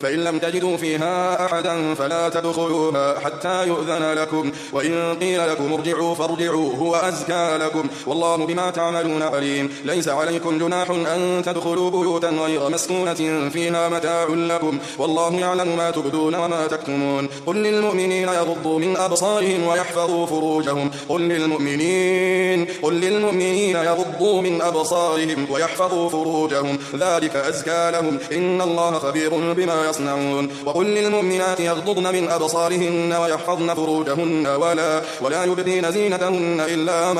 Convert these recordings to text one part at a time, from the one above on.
فإن لم تجدوا فيها أحدا فلا تدخلوها حتى يؤذن لكم، وإن قيل لكم ارجعوا فارجعوا هو أزكى لكم، والله بما تعملون عليم. ليس عليكم جناح أن تدخلوا بيوتا غير مسكونة فيها متاع لكم، والله يعلم ما تبدون وما تكتمون. قل للمؤمنين يغضوا من أبصارهم ويحفظوا فروجهم قل للمؤمنين يغضوا من أبصارهم ويحفظوا فروجهم ذلك أزكى لهم، إن الله خبير بما يصنعون. وقل للمؤمنات يغضضن من أبصارهن ويحفظن فروجهن ولا يبدين زينتهن إلا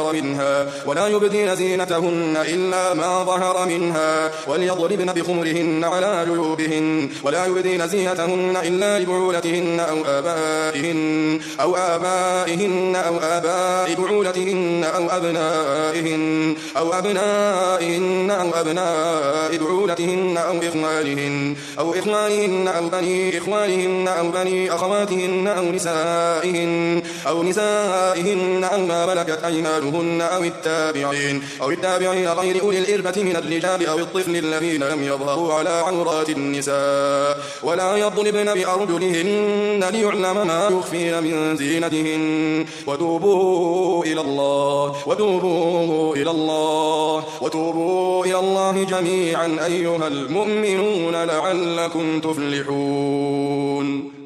ما ظهر منها وليضربن بخمرهن على جيوبهن، ولا يبدين زينتهن إلا لبعولتهن أو آبائهن أو آباء بعولتهن أو أبنائهن أو أبناء بعولتهن أو إخوانهن أو بني إخوانهن أو بني أخواتهن أو نسائهن أو ما ملكت أيمانهن أو التابعين غير أولي الإربة من الرجال أو الطفل الذين لم يظهروا على عورات النساء، ولا يضربن بأرجلهن ليعلم ما يخفين من زينتهن. وتوبوا إلى الله جميعا أيها المؤمنون لعلكم تفلحون.